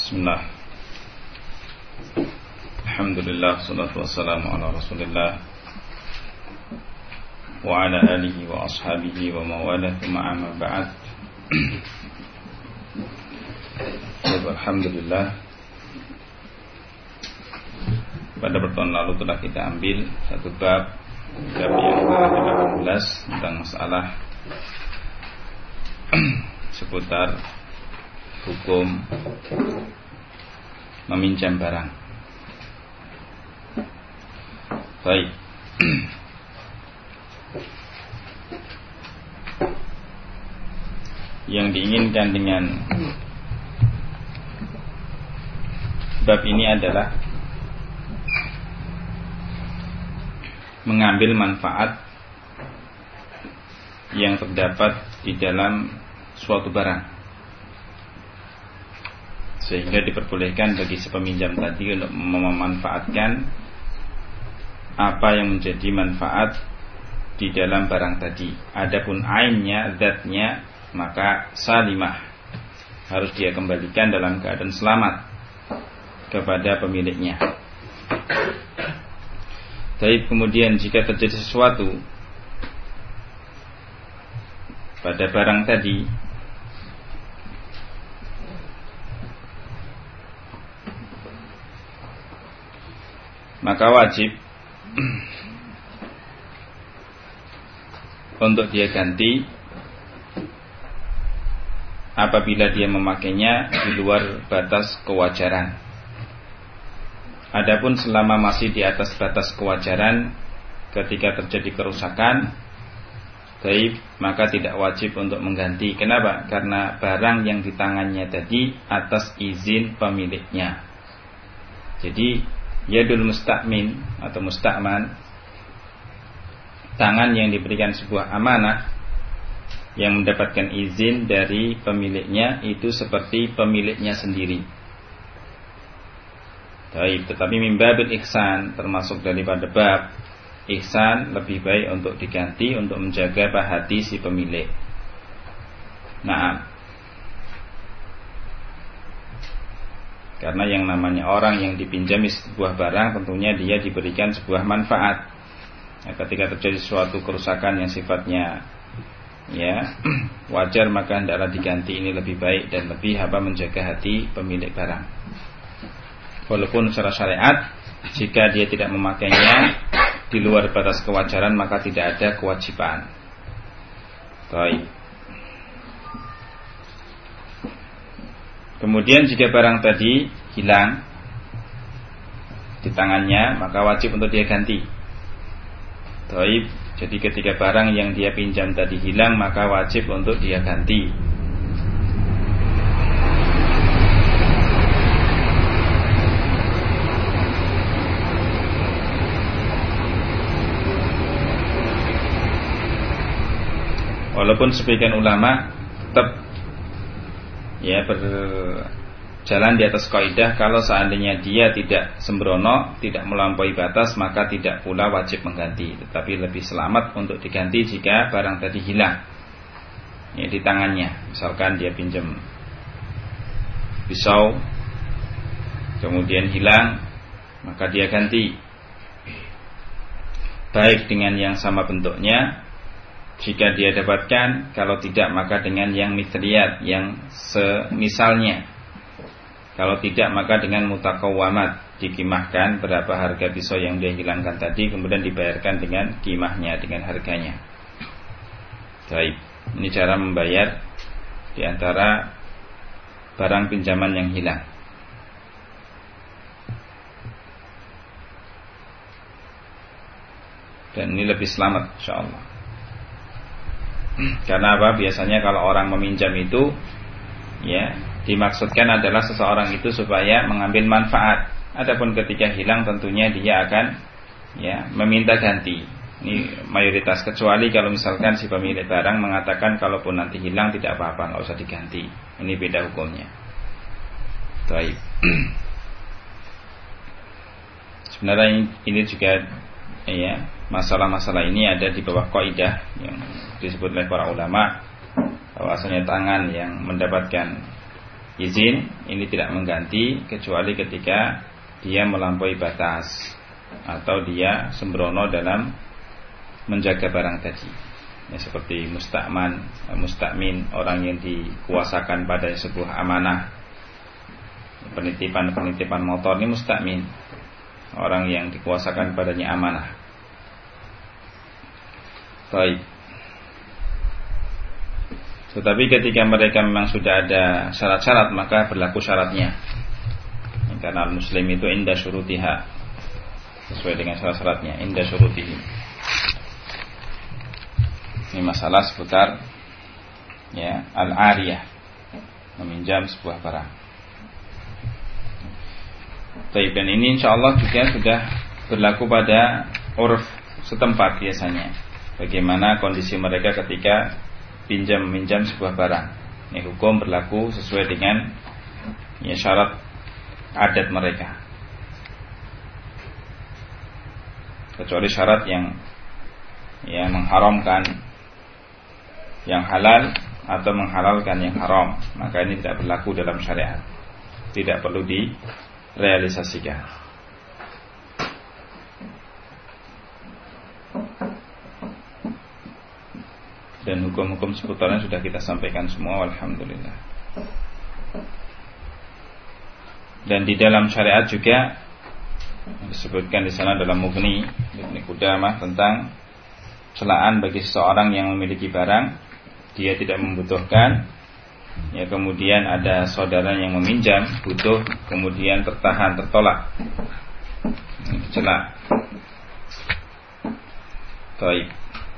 Bismillah. Alhamdulillah, salatu wassalamu ala Rasulillah wa ala alihi wa ashabihi wa mawala thumma amma ba'd. Alhamdulillah, pada pertemuan lalu telah kita ambil satu bab yang ke-18 tentang masalah seputar hukum meminjam barang. Baik. Yang diinginkan dengan bab ini adalah mengambil manfaat yang terdapat di dalam suatu barang, sehingga diperbolehkan bagi si peminjam tadi untuk memanfaatkan apa yang menjadi manfaat di dalam barang tadi. Adapun ainnya, zatnya, maka salimah, harus dia kembalikan dalam keadaan selamat kepada pemiliknya. Tapi kemudian jika terjadi sesuatu pada barang tadi, maka wajib untuk dia ganti apabila dia memakainya di luar batas kewajaran. Adapun selama masih di atas batas kewajaran, ketika terjadi kerusakan, maka tidak wajib untuk mengganti. Kenapa? Karena barang yang di tangannya tadi atas izin pemiliknya. Jadi yadul musta'min atau musta'man, tangan yang diberikan sebuah amanah yang mendapatkan izin dari pemiliknya itu seperti pemiliknya sendiri. Tetapi min babil ihsan, termasuk daripada bab ihsan, lebih baik untuk diganti untuk menjaga hati si pemilik. Nah, karena yang namanya orang yang dipinjami sebuah barang, tentunya dia diberikan sebuah manfaat. Nah, ketika terjadi suatu kerusakan yang sifatnya wajar, maka hendaklah diganti. Ini lebih baik dan lebih menjaga hati pemilik barang. Walaupun secara syariat, jika dia tidak memakainya di luar batas kewajaran, maka tidak ada kewajiban. Baik. Kemudian jika barang tadi hilang di tangannya, maka wajib untuk dia ganti. Baik. Jadi ketika barang yang dia pinjam tadi hilang, maka wajib untuk dia ganti. Walaupun sebagian ulama tetap berjalan di atas kaidah, kalau seandainya dia tidak sembrono, tidak melampaui batas, maka tidak pula wajib mengganti. Tetapi lebih selamat untuk diganti jika barang tadi hilang di tangannya. Misalkan dia pinjam pisau, kemudian hilang, maka dia ganti, baik dengan yang sama bentuknya jika dia dapatkan, kalau tidak maka dengan yang mithliyat, yang semisalnya. Kalau tidak maka dengan mutakawwamat, dikimahkan berapa harga pisau yang dia hilangkan tadi, kemudian dibayarkan dengan kimahnya, dengan harganya. Baik, ini cara membayar di antara barang pinjaman yang hilang. Dan ini lebih selamat insyaallah. Karena apa? Biasanya kalau orang meminjam itu dimaksudkan adalah seseorang itu supaya mengambil manfaat. Adapun ketika hilang, tentunya dia akan meminta ganti. Ini mayoritas, kecuali kalau misalkan si pemilik barang mengatakan kalaupun nanti hilang tidak apa-apa, nggak usah diganti. Ini beda hukumnya. Baik. Sebenarnya ini juga masalah-masalah ini ada di bawah kaidah yang disebut oleh para ulama, bahwasanya tangan yang mendapatkan izin ini tidak mengganti kecuali ketika dia melampaui batas atau dia sembrono dalam menjaga barang tadi. Ya, seperti mustakmin, orang yang dikuasakan pada sebuah amanah. Penitipan motor ini mustakmin, orang yang dikuasakan padanya amanah. Baik. Tetapi ketika mereka memang sudah ada syarat-syarat, maka berlaku syaratnya. Karena muslim itu inda syurutiha, sesuai dengan syarat-syaratnya, inda syurutihi. Ini masalah seputar ya al-ariyah, meminjam sebuah barang. Baik, dan ini insyaallah juga sudah berlaku pada urf setempat biasanya. Bagaimana kondisi mereka ketika pinjam-minjam sebuah barang. Ini hukum berlaku sesuai dengan ya syarat adat mereka. Kecuali syarat yang mengharamkan yang halal atau menghalalkan yang haram, maka ini tidak berlaku dalam syariat. Tidak perlu direalisasikan. Dan hukum-hukum seputarnya sudah kita sampaikan semua, alhamdulillah. Dan di dalam syariat juga disebutkan di sana dalam Mughni Ibnu Qudamah tentang celaan bagi seseorang yang memiliki barang, dia tidak membutuhkan, ya kemudian ada saudara yang meminjam, butuh, kemudian tertolak. Ini celak. Baik.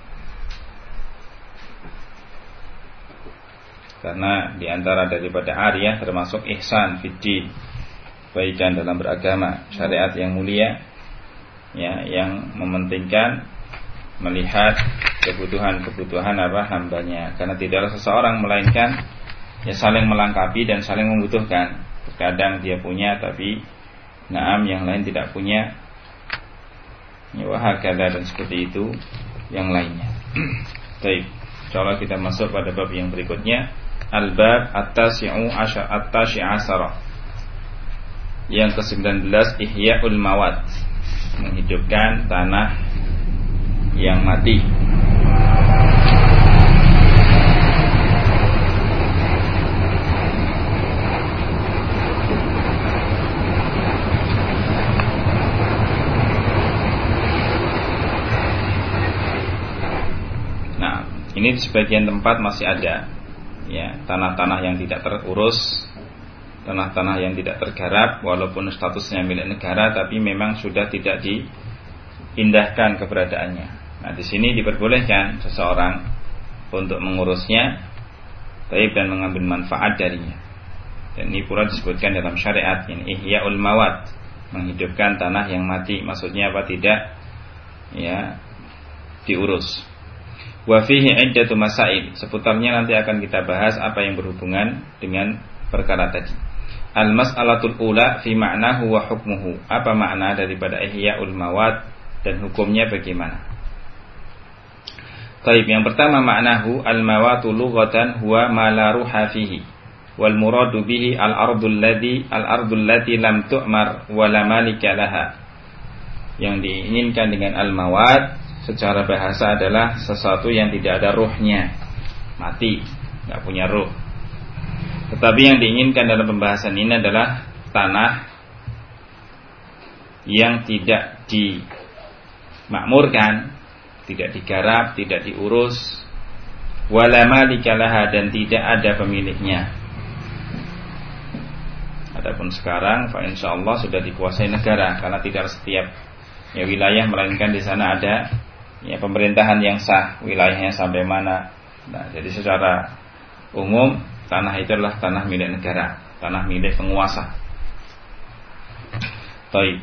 Karena diantara daripada ariyah termasuk ihsan fiddin, kebaikan dalam beragama, syariat yang mulia, ya, yang mementingkan melihat kebutuhan hambanya. Karena tidaklah seseorang melainkan ya saling melengkapi dan saling membutuhkan. Terkadang dia punya tapi yang lain tidak punya. Ya wahakala, dan seperti itu yang lainnya. Baik, insyaallah kita masuk pada bab yang berikutnya. Al-bab at-tasi'u asyara. Yang ke-19, Ihya'ul Mawad, menghidupkan tanah yang mati. Nah, ini di sebagian tempat masih ada, ya, tanah-tanah yang tidak terurus, tanah-tanah yang tidak tergarap, walaupun statusnya milik negara, tapi memang sudah tidak diindahkan keberadaannya. Nah, di sini diperbolehkan seseorang untuk mengurusnya, baik, dan mengambil manfaat darinya. Dan ini pula disebutkan dalam syariat, ini Ihya'ul Mawad, menghidupkan tanah yang mati. Maksudnya apa? Tidak ya diurus. Wa fihi iddatu masail. Seputarnya nanti akan kita bahas apa yang berhubungan dengan perkara tadi. Al-mas'alatul ula fi ma'nahu wa hukmuhu. Apa makna daripada Ihya'ul Mawad dan hukumnya bagaimana? Baik, yang pertama maknahu al-mawatu lughatan huwa ma la ruha fihi wal muradu bihi al-ardul lati lam tu'mar wa la malika laha. Yang diinginkan dengan al-mawad secara bahasa adalah sesuatu yang tidak ada ruhnya, mati, enggak punya ruh. Tetapi yang diinginkan dalam pembahasan ini adalah tanah yang tidak dimakmurkan, tidak digarap, tidak diurus, wala malika laha, dan tidak ada pemiliknya. Adapun sekarang, fa insyaallah sudah dikuasai negara, karena tidak setiap ya wilayah, melainkan di sana ada ya pemerintahan yang sah, wilayahnya sampai mana. Nah, jadi secara umum tanah itu adalah tanah milik negara, tanah milik penguasa. Baik.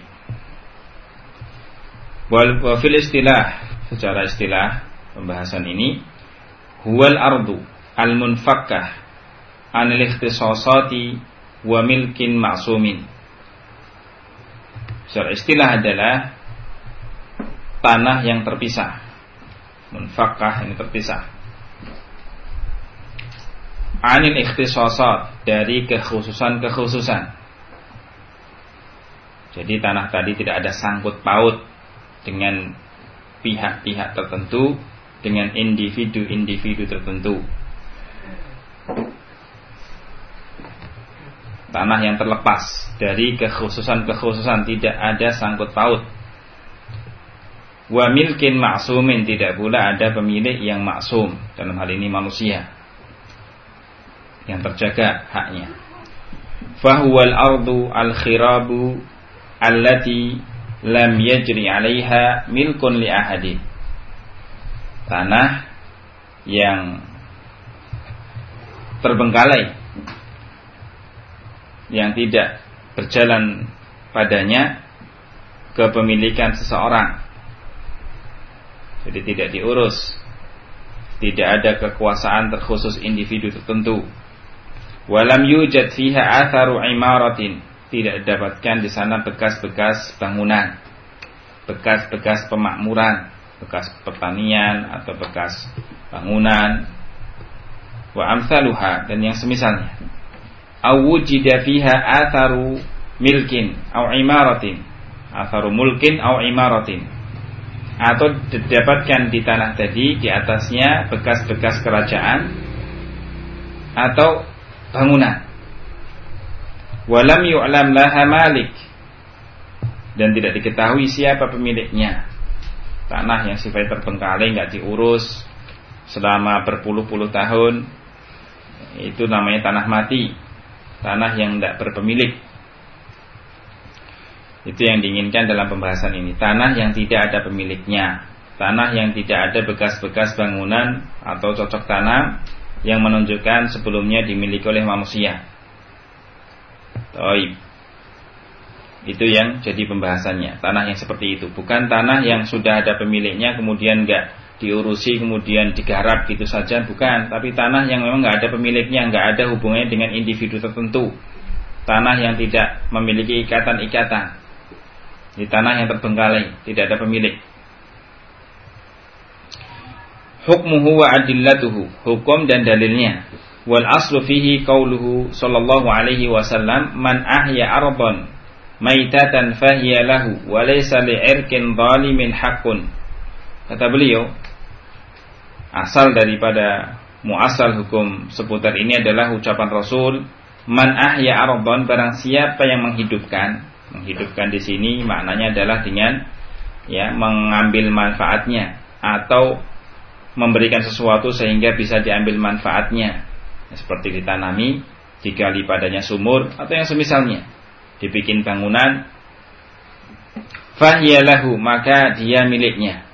Wal fil istilah, secara istilah pembahasan ini, huwal ardu al-munfakkah anil ikhtisasati wa milkin ma'sumin. Secara istilah adalah tanah yang terpisah. Munfakkah ini terpisah. anil ikhtisasat, dari kekhususan-kekhususan. Jadi tanah tadi tidak ada sangkut paut dengan pihak-pihak tertentu, dengan individu-individu tertentu. Tanah yang terlepas dari kekhususan-kekhususan, tidak ada sangkut paut. Wa milkin ma'sumin, tidak pula ada pemilik yang maksum, dalam hal ini manusia yang terjaga haknya. Fahuwal ardu al-khirabu allati lam yajri 'alaiha milkun li ahadin. Tanah yang terbengkalai, yang tidak berjalan padanya kepemilikan seseorang, jadi tidak diurus, tidak ada kekuasaan terkhusus individu tertentu. Walam yujad fiha atharu imaratin, tidak didapatkan di sana bekas-bekas bangunan, bekas-bekas pemakmuran, bekas pertanian atau bekas bangunan. Wa amsaluha, dan yang semisalnya. Aw wujida fiha atharu milkin aw imaratin, atharu mulkin aw imaratin, atau didapatkan di tanah tadi di atasnya bekas-bekas kerajaan atau bangunan. Walam yu'lam laha malik, dan tidak diketahui siapa pemiliknya. Tanah yang sifatnya terbengkalai, enggak diurus selama berpuluh-puluh tahun, itu namanya tanah mati, tanah yang tidak berpemilik. Itu yang diinginkan dalam pembahasan ini. Tanah yang tidak ada pemiliknya, tanah yang tidak ada bekas-bekas bangunan atau cocok tanam yang menunjukkan sebelumnya dimiliki oleh manusia. Taib. Itu yang jadi pembahasannya. Tanah yang seperti itu, bukan tanah yang sudah ada pemiliknya kemudian enggak diurusi, kemudian digarap gitu saja, bukan. Tapi tanah yang memang enggak ada pemiliknya, enggak ada hubungannya dengan individu tertentu. Tanah yang tidak memiliki ikatan-ikatan. Di tanah yang terbengkalai, tidak ada pemilik. Hukmuhu wa adillatuhu, hukum dan dalilnya. Wal aslu fihi qauluhu sallallahu alaihi wasallam, man ahya ardan maitatan fahiya lahu wa laysa li'irkin zalimin haqqun. Kata beliau, asal daripada muasal hukum seputar ini adalah ucapan Rasul, man ahya ardan, barang siapa yang menghidupkan. Menghidupkan di sini maknanya adalah dengan mengambil manfaatnya atau memberikan sesuatu sehingga bisa diambil manfaatnya, seperti ditanami, digali padanya sumur atau yang semisalnya, dibikin bangunan. Fahiyalahu, maka dia miliknya.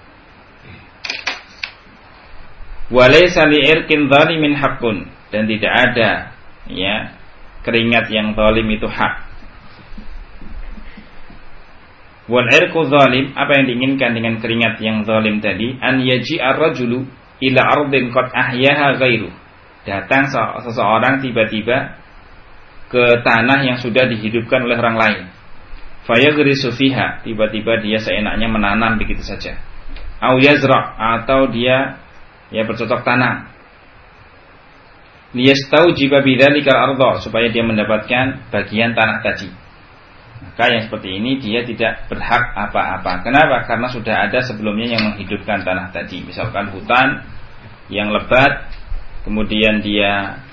Walaysa li'irkin zalimin haqqun, dan tidak ada keringat yang zalim itu hak. Wal irqu zalim, apa yang diinginkan dengan keringat yang zalim tadi? An yaji'a ar-rajulu ila ardin qad ahyaha ghairu. Datang seseorang tiba-tiba ke tanah yang sudah dihidupkan oleh orang lain. Fayaghrisu fiha, tiba-tiba dia seenaknya menanam begitu saja. Au yazra, atau dia bercocok tanam. Liyastaujiba bidzalikal ardh, supaya dia mendapatkan bagian tanah tadi. Maka yang seperti ini dia tidak berhak apa-apa. Kenapa? Karena sudah ada sebelumnya yang menghidupkan tanah tadi. Misalkan hutan yang lebat, kemudian dia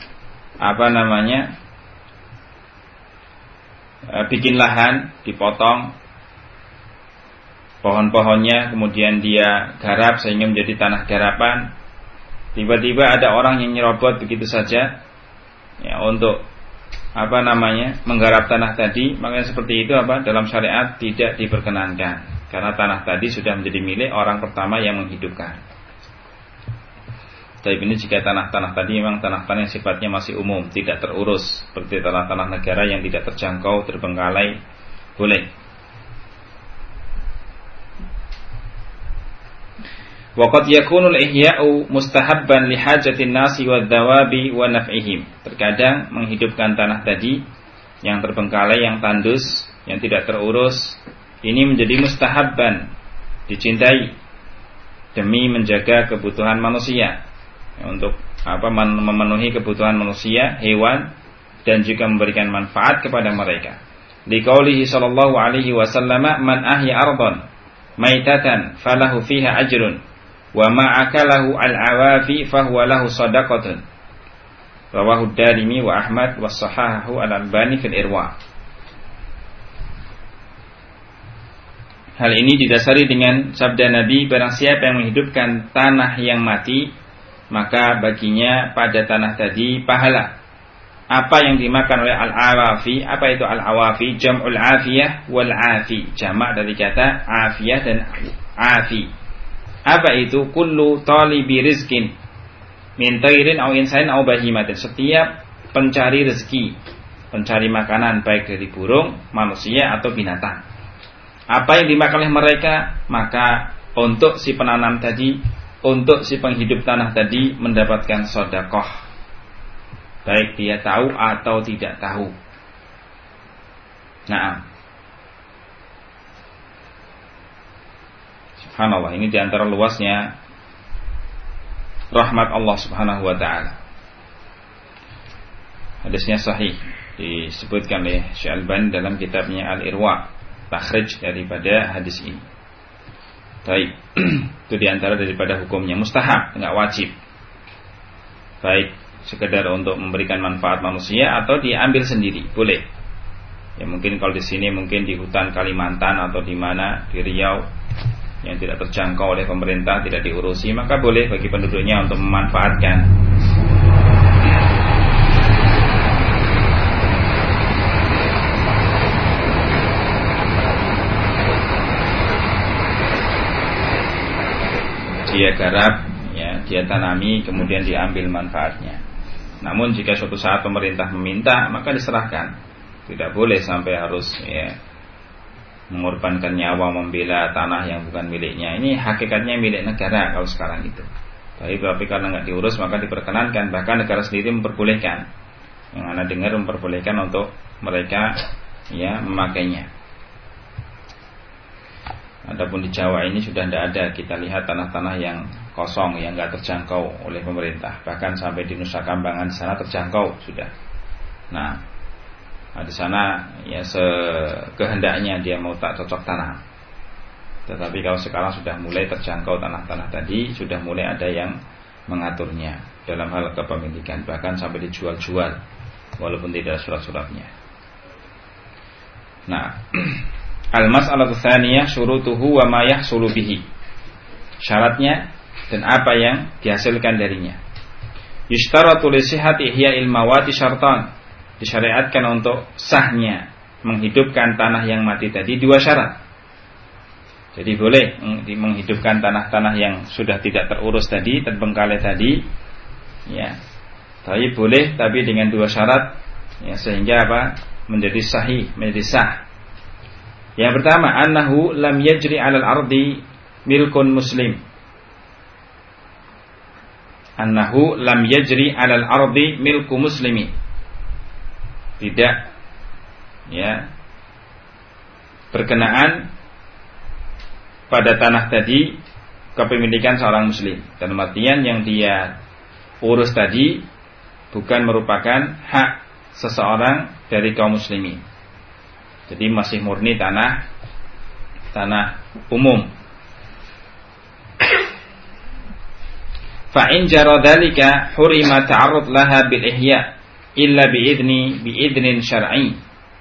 bikin lahan, dipotong pohon-pohonnya, kemudian dia garap sehingga menjadi tanah garapan. Tiba-tiba ada orang yang nyerobot begitu saja untuk menggarap tanah tadi, maka seperti itu dalam syariat tidak diperkenankan, karena tanah tadi sudah menjadi milik orang pertama yang menghidupkan. Tapi ini jika tanah-tanah tadi memang tanah-tanah yang sifatnya masih umum, tidak terurus, seperti tanah-tanah negara yang tidak terjangkau, terbengkalai, boleh. Waqad yakunul ihya'u mustahabban li hajatin nasi wadzawabi wa naf'ihim. Terkadang menghidupkan tanah tadi yang terbengkalai, yang tandus, yang tidak terurus, ini menjadi mustahabban, dicintai demi menjaga kebutuhan manusia, untuk memenuhi kebutuhan manusia, hewan, dan juga memberikan manfaat kepada mereka. Liqaulihi sallallahu alaihi wasallam, man ahya ardhan maitatan falahu fiha ajrun wa ma akalahu al-awafi fahuwa lahu shadaqatun. Rawahu Darimi wa Ahmad wa sahahahu al-Albani fil Irwa. Hal ini didasari dengan sabda Nabi, barang siapa yang menghidupkan tanah yang mati, maka baginya pada tanah tadi pahala. Apa yang dimakan oleh al-awafi? Apa itu al-awafi? Jam'ul afiyah wal afi. Jamak dari kata afiyah dan afi. Apa itu? Kullu talibi rizkin min tairin aw insanin aw bahimatin. Setiap pencari rezeki, pencari makanan baik dari burung, manusia atau binatang. Apa yang dimakan oleh mereka, maka untuk si penanam tadi, untuk si penghidup tanah tadi mendapatkan sedekah, baik dia tahu atau tidak tahu. Nah, subhanallah, ini diantara luasnya rahmat Allah subhanahu wa ta'ala. Hadisnya sahih, disebutkan oleh Syekh Albani dalam kitabnya Al-Irwa, takhrij daripada hadis ini. Baik, itu diantara daripada hukumnya, mustahab, enggak wajib. Baik sekedar untuk memberikan manfaat manusia atau diambil sendiri, boleh. Ya mungkin kalau di sini, mungkin di hutan Kalimantan atau di mana di Riau yang tidak terjangkau oleh pemerintah, tidak diurusi, maka boleh bagi penduduknya untuk memanfaatkan. Dia garap, ya, dia tanami, kemudian diambil manfaatnya. Namun jika suatu saat pemerintah meminta, maka diserahkan. Tidak boleh sampai harus, ya, mengorbankan nyawa membela tanah yang bukan miliknya. Ini hakikatnya milik negara kalau sekarang itu. Tapi karena nggak diurus maka diperkenankan. Bahkan negara sendiri memperbolehkan. Yang Anda dengar memperbolehkan untuk mereka, ya, memakainya. Adapun di Jawa ini sudah tidak ada. Kita lihat tanah-tanah yang kosong, yang nggak terjangkau oleh pemerintah. Bahkan sampai di Nusa Kambangan sana terjangkau sudah. Nah, di sana ya sekehendaknya dia mau tak cocok tanam. Tetapi kalau sekarang sudah mulai terjangkau tanah-tanah tadi, sudah mulai ada yang mengaturnya dalam hal kepemilikan, bahkan sampai dijual-jual walaupun tidak surat-suratnya. Nah, al-mas'alatu tsaniyah syurutuhu wa ma yahsulu bihi. Syaratnya dan apa yang dihasilkan darinya. Yushtaratu li sihhati ihya'il mawati syartan. Disyariatkan untuk sahnya menghidupkan tanah yang mati tadi dua syarat. Jadi boleh menghidupkan tanah-tanah yang sudah tidak terurus tadi, terbengkalai tadi, ya. Tapi boleh, tapi dengan dua syarat, ya, sehingga apa? Menjadi sahih, menjadi sah. Yang pertama, annahu lam yajri 'alal ardi milkun muslim. Annahu lam yajri 'alal ardi milku muslimi. Tidak, ya, berkenaan pada tanah tadi kepemilikan seorang muslim. Dan artian yang dia urus tadi bukan merupakan hak seseorang dari kaum muslimin. Jadi masih murni tanah umum. Fa in jara dzalika hurima ta'arrud laha bil ihya illa biidnin syar'i.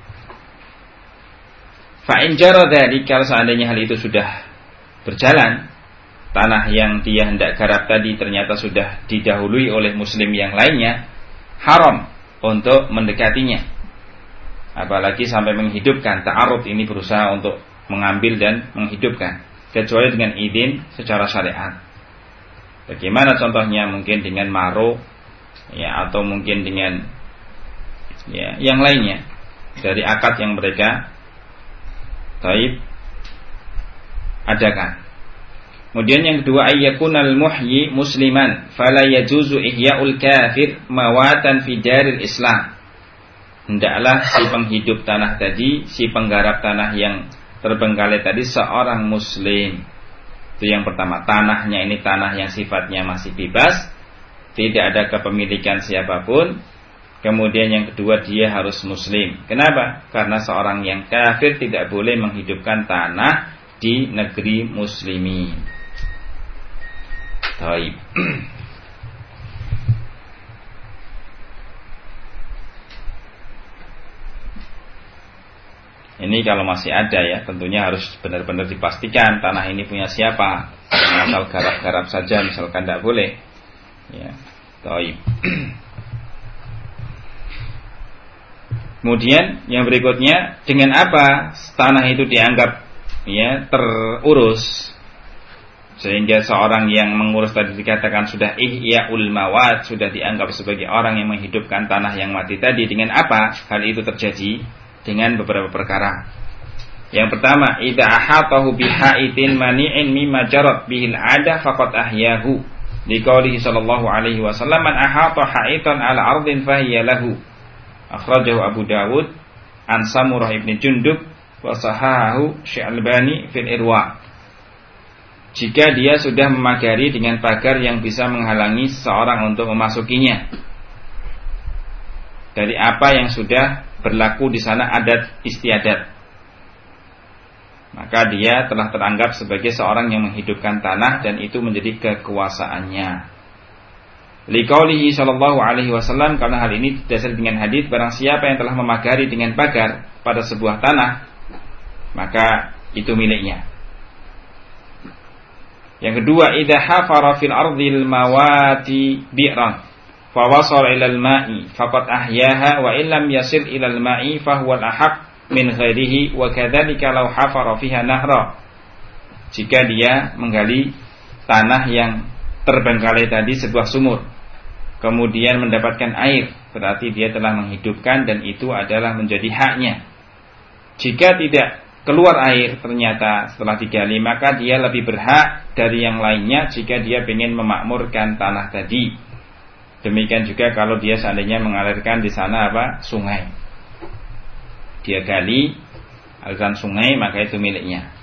Fa in jara dzalika, seandainya hal itu sudah berjalan, tanah yang dia hendak garap tadi ternyata sudah didahului oleh muslim yang lainnya, haram untuk mendekatinya. Apalagi sampai menghidupkan. Ta'arud ini berusaha untuk mengambil dan menghidupkan, kecuali dengan izin secara syariat. Bagaimana contohnya? Mungkin dengan maro, ya, atau mungkin dengan, ya, yang lainnya dari akad yang mereka adakan. Kemudian yang kedua, ayyakunal muhyi musliman fala yajuzu ihya'ul kafir mawatan fi daril Islam. Hendaklah si penghidup tanah tadi, si penggarap tanah yang terbengkalai tadi seorang muslim. Itu yang pertama, tanahnya ini tanah yang sifatnya masih bebas, tidak ada kepemilikan siapapun. Kemudian yang kedua, dia harus muslim. Kenapa? Karena seorang yang kafir tidak boleh menghidupkan tanah di negeri muslimin. Baik. Ini kalau masih ada ya, tentunya harus benar-benar dipastikan tanah ini punya siapa. Asal garap-garap saja misalkan tidak boleh. Ya, baik. Kemudian yang berikutnya, dengan apa tanah itu dianggap ya terurus sehingga seorang yang mengurus tadi dikatakan sudah ihyaul mawat, sudah dianggap sebagai orang yang menghidupkan tanah yang mati tadi. Dengan apa hal itu terjadi? Dengan beberapa perkara. Yang pertama, idza ahatahu bihaitin mani'in mimma jarat bihil 'ada faqad ahyahu. Liqaulihi sallallahu alaihi wasallam, man ahata haitan ala ardin fahiya lahu. Akhrajahu Abu Dawud an Samurah ibn Jundub wa sahahahu Syalbani fil Irwa. Jika dia sudah memagari dengan pagar yang bisa menghalangi seseorang untuk memasukinya dari apa yang sudah berlaku di sana adat istiadat, maka dia telah teranggap sebagai seorang yang menghidupkan tanah dan itu menjadi kekuasaannya. Liqaulihi sallallahu alaihi wasallam, karena hal ini didasari dengan hadis, barang siapa yang telah memagari dengan pagar pada sebuah tanah, maka itu miliknya. Yang kedua, idza hafara fil ardil mawati bi'ran fa wasala ilal ma'i faqad ahyaha wa illam yasil ilal ma'i fa huwa al-ahaq min ghairihi wa kadzalika law hafara fiha nahra. Jika dia menggali tanah yang terbengkalai tadi sebuah sumur, kemudian mendapatkan air, berarti dia telah menghidupkan dan itu adalah menjadi haknya. Jika tidak keluar air ternyata setelah digali, maka dia lebih berhak dari yang lainnya jika dia ingin memakmurkan tanah tadi. Demikian juga kalau dia seandainya mengalirkan di sana sungai. Dia gali aliran sungai, maka itu miliknya.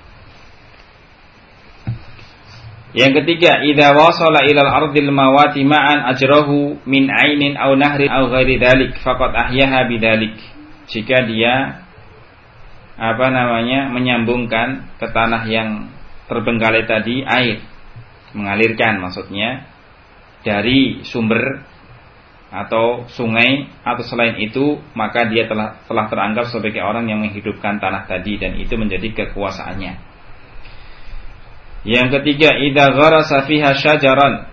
Yang ketiga, idza wasala ilal ardil mawati ma'an ajrahu min ainin aw nahrin aw ghairi dzalik faqad ahyaha bidzalik. Jika dia menyambungkan ke tanah yang terbengkalai tadi air, mengalirkan maksudnya dari sumber atau sungai atau selain itu, maka dia telah teranggap sebagai orang yang menghidupkan tanah tadi dan itu menjadi kekuasaannya. Yang ketiga, idza gharasa fiha syajaran.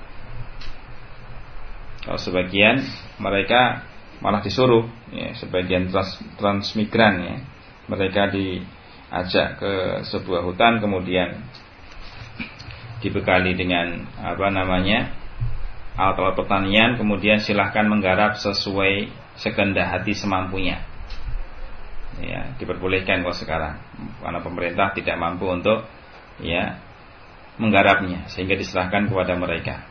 Kalau sebagian mereka malah disuruh ya, sebagian transmigran ya, mereka diajak ke sebuah hutan, kemudian dibekali dengan alat-alat pertanian, kemudian silahkan menggarap sesuai sekehendak hati semampunya. Ya, diperbolehkan kok sekarang karena pemerintah tidak mampu untuk menggarapnya, sehingga diserahkan kepada mereka.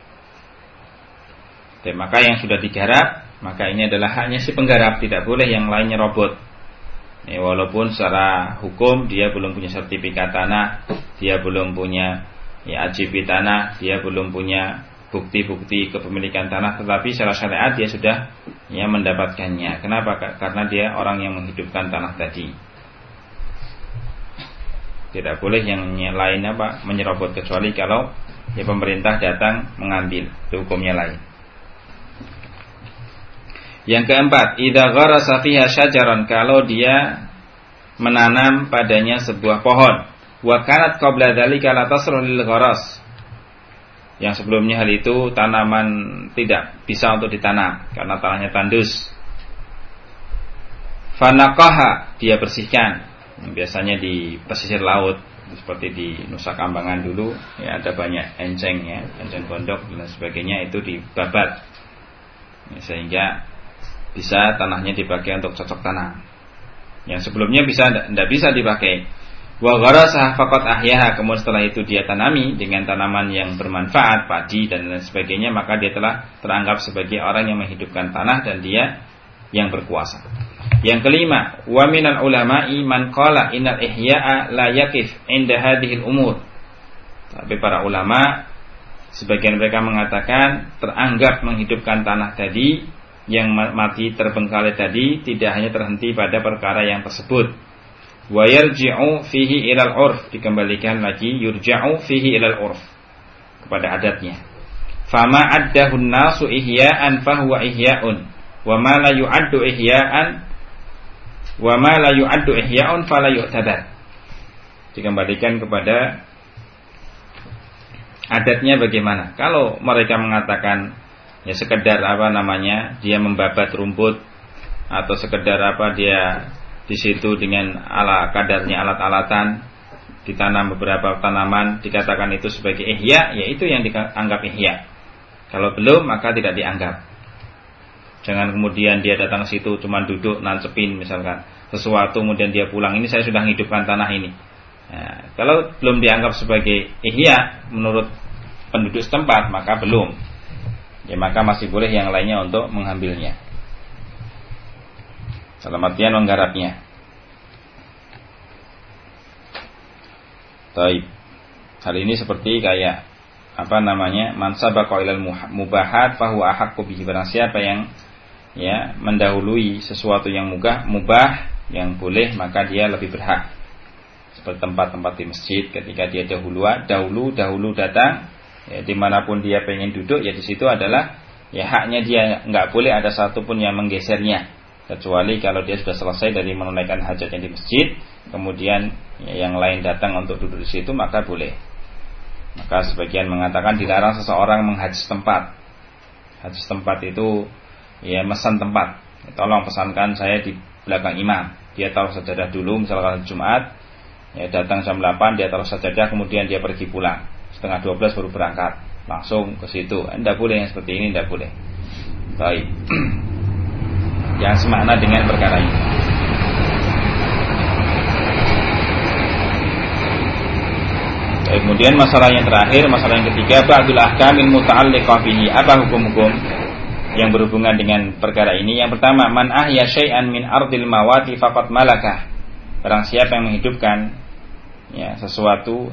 Dan maka yang sudah digarap, maka ini adalah haknya si penggarap, tidak boleh yang lainnya robot. Ya, walaupun secara hukum dia belum punya sertifikat tanah, dia belum punya AJB tanah, dia belum punya bukti-bukti kepemilikan tanah, tetapi secara syariat dia sudah mendapatkannya. Kenapa? Karena dia orang yang menghidupkan tanah tadi. Tidak boleh yang lain menyerobot, kecuali kalau pemerintah datang mengambil, itu hukumnya lain. Yang keempat, idza gharasa fiha syajaran, kalau dia menanam padanya sebuah pohon, wa kanat qabla dzalika la tasluh lil gharas, yang sebelumnya hal itu tanaman tidak bisa untuk ditanam karena tanahnya tandus. Fanaqaha, dia bersihkan. Biasanya di pesisir laut seperti di Nusa Kambangan dulu ya, ada banyak enceng gondok dan sebagainya, itu dibabat ya, sehingga bisa tanahnya dipakai untuk cocok tanam. Yang sebelumnya tidak bisa dipakai. Wa gharasa faqat ahyaha, kemudian setelah itu dia tanami dengan tanaman yang bermanfaat, padi dan lain sebagainya, maka dia telah teranggap sebagai orang yang menghidupkan tanah dan dia yang berkuasa. Yang kelima, wa minal ulama'i man qala innal ihya'a la yaqif 'inda hadhil umur. Tapi para ulama Sebagian mereka mengatakan teranggap menghidupkan tanah tadi yang mati terbengkalai tadi tidak hanya terhenti pada perkara yang tersebut. Wa yarji'u fihi ilal urf, dikembalikan lagi yurja'u fihi ilal urf, kepada adatnya. Fama addahun nasu ihya'an fahuwa ihya'un wa ma la yu'addu ihya'un fala yu'tabar. Dikembalikan kepada adatnya bagaimana. Kalau mereka mengatakan ya sekedar dia membabat rumput atau sekedar dia di situ dengan kadarnya alat-alatan ditanam beberapa tanaman, dikatakan itu sebagai ihya, yaitu yang dianggap ihya. Kalau belum maka tidak dianggap. Jangan kemudian dia datang ke situ cuma duduk nancepin misalkan sesuatu kemudian dia pulang, ini saya sudah menghidupkan tanah ini. Nah, kalau belum dianggap sebagai ihya menurut penduduk setempat maka belum. Ya maka masih boleh yang lainnya untuk mengambilnya. Dalam artian menggarapnya. Taib. Hal ini seperti kayak man sabaqa ilal mubahat fahuwa ahaqqu bihi. Barang siapa yang mendahului sesuatu yang mubah yang boleh maka dia lebih berhak. Seperti tempat-tempat di masjid ketika dia dahulu datang dimanapun dia pengen duduk di situ adalah haknya dia, nggak boleh ada satupun yang menggesernya kecuali kalau dia sudah selesai dari menunaikan hajatnya di masjid kemudian yang lain datang untuk duduk di situ maka boleh. Maka sebagian mengatakan dilarang seseorang menghaji setempat. Haji setempat itu mesan tempat, tolong pesankan saya di belakang imam. Dia taruh sajadah dulu misalkan Jumat, datang jam 8 dia taruh sajadah kemudian dia pergi pulang setengah 12 baru berangkat langsung ke situ. Tidak boleh yang seperti ini, tidak boleh. Baik. Yang semakna dengan perkara ini. Kemudian masalah yang terakhir, masalah yang ketiga, ba'dul ahkamil muta'alliqah bihi. Apa hukum-hukum yang berhubungan dengan perkara ini? Yang pertama, man ahya syai'an min ardil mawati faqad malakah. Barang siapa yang menghidupkan sesuatu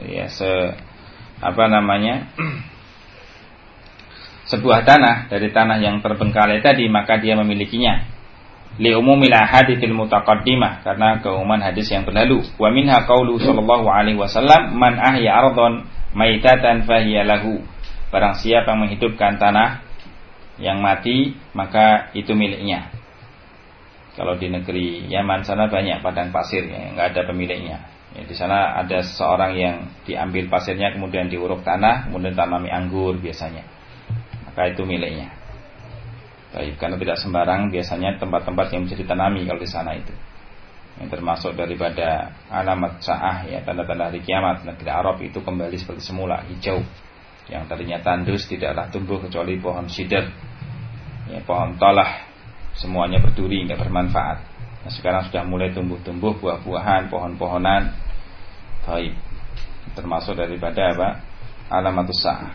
sebuah tanah dari tanah yang terbengkalai tadi maka dia memilikinya. Li umumil ahaditsil mutaqaddimah, karena keumuman hadis yang berlalu. Wa minha qaulu sallallahu alaihi wasallam man ahya ardhan maitatan fahiya lahu. Barang siapa yang menghidupkan tanah yang mati maka itu miliknya. Kalau di negeri Yaman sana banyak padang pasir enggak ada pemiliknya. Di sana ada seseorang yang diambil pasirnya kemudian diuruk tanah kemudian tanami anggur biasanya. Maka itu miliknya. Baik, karena tidak sembarang biasanya tempat-tempat yang bisa ditanami kalau di sana itu. Yang termasuk daripada alamat sa'ah tanda-tanda hari kiamat. Negeri Arab itu kembali seperti semula, hijau. Yang tadinya tandus tidaklah tumbuh kecuali pohon sidr, pohon tolah, semuanya berduri, tidak bermanfaat. Nah, sekarang sudah mulai tumbuh-tumbuh buah-buahan, pohon-pohonan. Baik, termasuk daripada alamat sa'ah.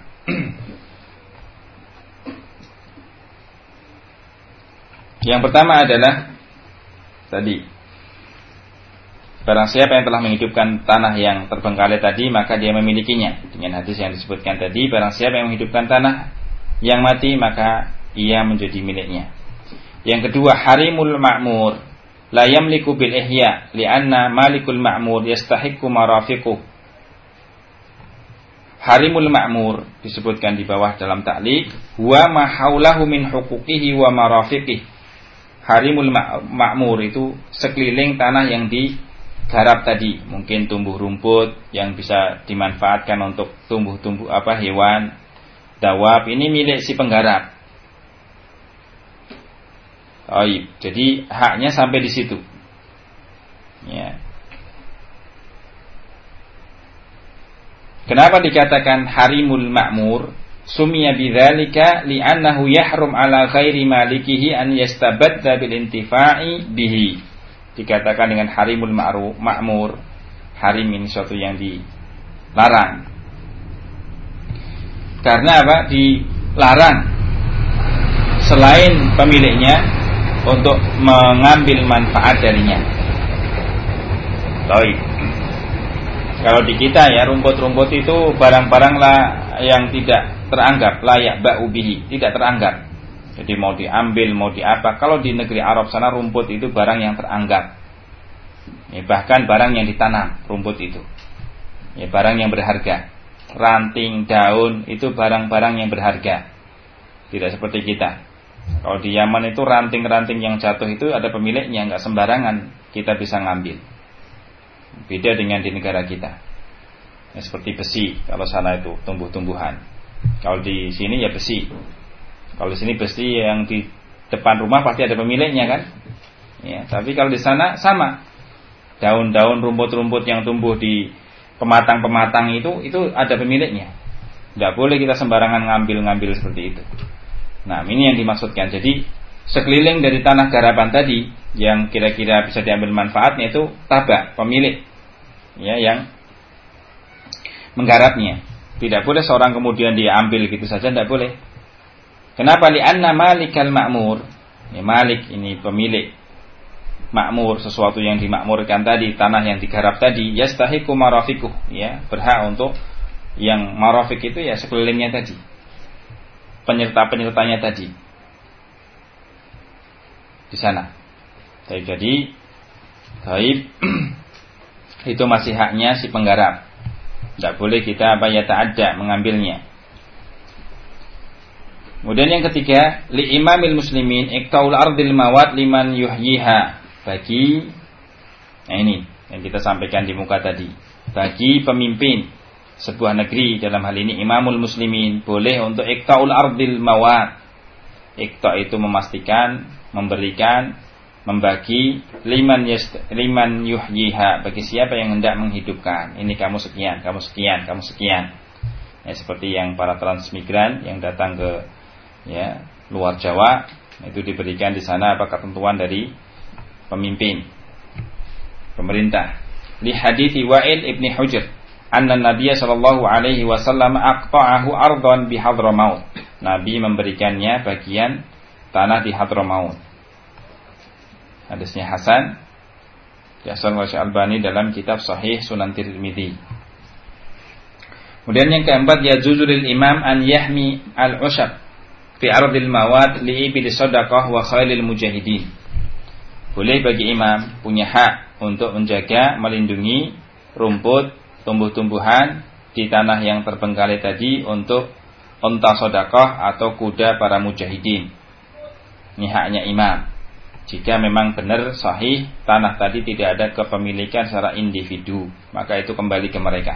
Yang pertama adalah tadi, barang siapa yang telah menghidupkan tanah yang terbengkalai tadi maka dia memilikinya. Dengan hadis yang disebutkan tadi, barang siapa yang menghidupkan tanah yang mati maka ia menjadi miliknya. Yang kedua, harimul ma'mur la yamliku bil ihya li'anna malikul ma'mur yastahiqqu marafiquh. Harimul ma'mur disebutkan di bawah dalam ta'liq, huwa ma haulahu min huquqihi wa marafiqihi. Harimul ma'mur itu sekeliling tanah yang digarap tadi, mungkin tumbuh rumput yang bisa dimanfaatkan untuk tumbuh-tumbuh hewan, dawab, ini milik si penggarap. Jadi haknya sampai di situ. Kenapa dikatakan harimul ma'mur? Sumiya bidzalika li'annahu yahrum ala ghairi malikihi an yastabadda bil intifa'i bihi. Dikatakan dengan harimul ma'mur. Harim ini suatu yang dilarang. Karena dilarang selain pemiliknya untuk mengambil manfaat darinya. Baik. Kalau di kita rumput-rumput itu barang-barang lah yang tidak teranggap, layak ba'ubihi, tidak teranggap. Jadi mau diambil, mau diapa. Kalau di negeri Arab sana rumput itu barang yang teranggap. Ya, bahkan barang yang ditanam, rumput itu. Ya, barang yang berharga. Ranting, daun, itu barang-barang yang berharga. Tidak seperti kita. Kalau di Yaman itu ranting-ranting yang jatuh itu ada pemiliknya, nggak sembarangan kita bisa ngambil. Beda dengan di negara kita. Ya, seperti besi, kalau sana itu tumbuh-tumbuhan. Kalau di sini ya besi. Kalau di sini besi yang di depan rumah pasti ada pemiliknya kan. Ya, tapi kalau di sana sama. Daun-daun, rumput-rumput yang tumbuh di pematang-pematang itu ada pemiliknya. Tidak boleh kita sembarangan ngambil seperti itu. Nah, ini yang dimaksudkan. Jadi sekeliling dari tanah garapan tadi yang kira-kira bisa diambil manfaatnya itu tabak, pemilik, ya, yang menggarapnya. Tidak boleh seorang kemudian dia ambil gitu saja, tidak boleh. Kenapa? Li'anna malikal ma'mur. Ya, malik ini pemilik makmur, sesuatu yang dimakmurkan tadi, tanah yang digarap tadi, yastahiqu marafikuh, ya, berhak untuk yang marafik itu ya sekelilingnya tadi. Penyerta-penyertanya tadi. Di sana. Jadi itu masih haknya si penggarap. Tidak boleh kita ta'adda mengambilnya. Kemudian yang ketiga, li imamil muslimin iqtaul ardil mawat liman yuhyiha. Bagi, nah ini yang kita sampaikan di muka tadi. Bagi pemimpin sebuah negeri, dalam hal ini imamul muslimin, boleh untuk iqtaul ardil mawat. Iqta itu memastikan, memberikan, membagi liman yuhyiha, bagi siapa yang hendak menghidupkan. Ini kamu sekian, kamu sekian, kamu sekian. Ya, seperti yang para transmigran yang datang ke luar Jawa, itu diberikan di sana ketentuan dari pemimpin pemerintah. Li hadithi Wa'il ibni Hujr anna Nabiya sallallahu alaihi wasallam aqta'ahu ardan bi Hadramaut. Nabi memberikannya bagian tanah di Hadramaut. Hadisnya hasan, dihasan oleh Al-Albani dalam kitab Sahih Sunan Tirmidzi. Kemudian yang keempat, yajuzu lil imam an yahmi al-ushab fi ardil mawat li ibil sadaqah wa khailil mujahidin. Boleh bagi imam punya hak untuk menjaga, melindungi rumput, tumbuh-tumbuhan di tanah yang terbengkalai tadi untuk unta sedekah atau kuda para mujahidin. Ini haknya imam. Jika memang benar sahih tanah tadi tidak ada kepemilikan secara individu, maka itu kembali ke mereka.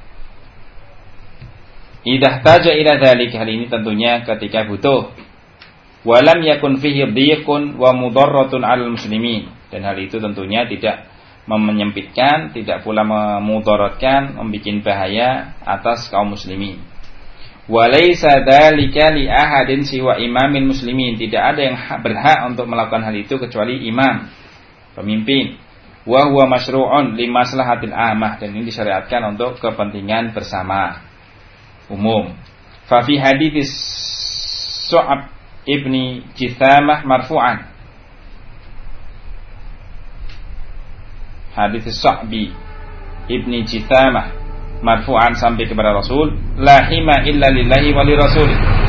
Idza taja ila dzalik, hal ini tentunya ketika butuh. Walam yakun fihi dhiqun wa mudarratun 'alal muslimin, dan hal itu tentunya tidak menyempitkan, tidak pula memudaratkan, membuat bahaya atas kaum muslimin. Walaysa dzalika li ahadin siwa imamil muslimin, tidak ada yang berhak untuk melakukan hal itu kecuali imam, pemimpin. Wa huwa masyru'un li maslahatil ammah, dan ini disyariatkan untuk kepentingan bersama umum. Fa fi hadits Su'ab ibni Jithamah marfu'an, hadits Su'bi ibni Jithamah marfu'an sampai kepada Rasul, la hima illa lillahi wa li rasul.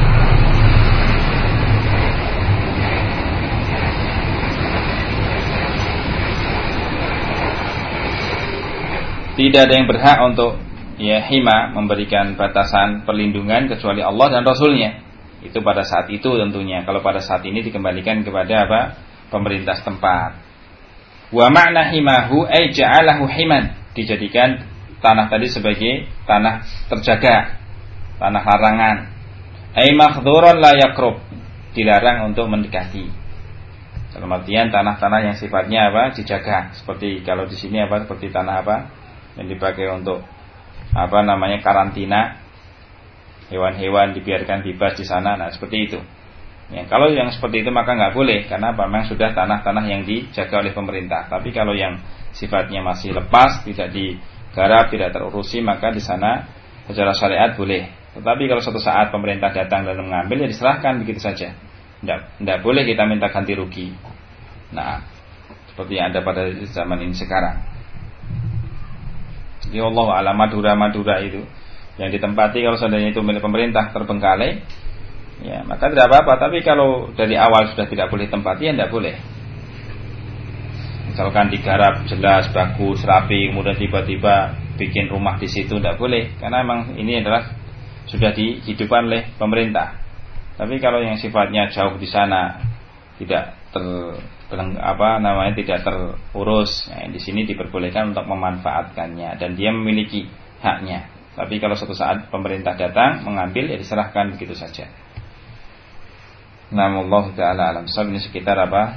Tidak ada yang berhak untuk hima, memberikan batasan perlindungan kecuali Allah dan Rasulnya. Itu pada saat itu tentunya. Kalau pada saat ini dikembalikan kepada pemerintah setempat. Wa ma'na himahu ay ja'alahu himan, dijadikan tanah tadi sebagai tanah terjaga, tanah larangan. Ai makhdhuran la yaqrub, dilarang untuk mendekati. Dalam artian tanah-tanah yang sifatnya dijaga. Seperti kalau di sini seperti tanah yang dipakai untuk karantina. Hewan-hewan dibiarkan bebas di sana. Nah, seperti itu. Ya, kalau yang seperti itu maka nggak boleh, karena memang sudah tanah-tanah yang dijaga oleh pemerintah. Tapi kalau yang sifatnya masih lepas, tidak digarap, tidak terurusi, maka di sana secara syariat boleh. Tetapi kalau suatu saat pemerintah datang dan mengambil, ya diserahkan begitu saja. Tidak boleh kita minta ganti rugi. Nah, seperti yang ada pada zaman ini sekarang. Jadi Allah alam Madura itu yang ditempati kalau seandainya itu milik pemerintah terbengkalai, ya maka tidak apa-apa. Tapi kalau dari awal sudah tidak boleh tempati, ya tidak boleh. Misalkan digarap jelas, bagus, rapi, kemudian tiba-tiba bikin rumah di situ, tidak boleh, karena memang ini adalah sudah dihidupkan oleh pemerintah. Tapi kalau yang sifatnya jauh di sana, tidak tidak terurus, nah, di sini diperbolehkan untuk memanfaatkannya dan dia memiliki haknya. Tapi kalau suatu saat pemerintah datang mengambil, ya diserahkan begitu saja. Namullahu ta'ala alam. Ini sekitar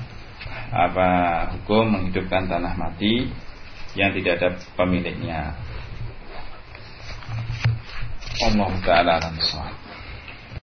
hukum menghidupkan tanah mati yang tidak ada pemiliknya. Allah ta'ala alam.